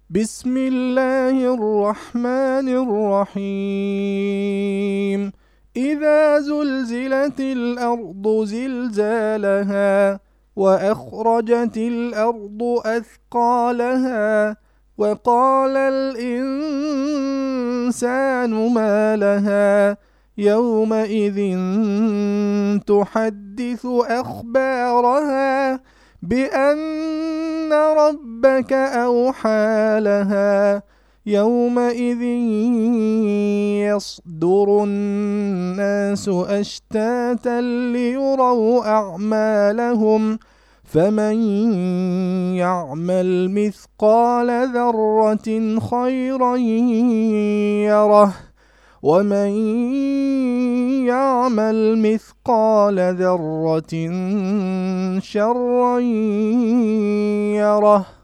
بسم الله الرحمن الرحيم. إذا زلزلت الأرض زلزالها وأخرجت الأرض أثقالها وقال الإنسان ما لها يومئذ تحدث أخبارها بأن ربك أوحى لها يومئذ يصدر الناس أشتاتا ليروا أعمالهم فمن يعمل مثقال ذرة خيرا يره ومن يعمل مثقال ذرة شرا يره.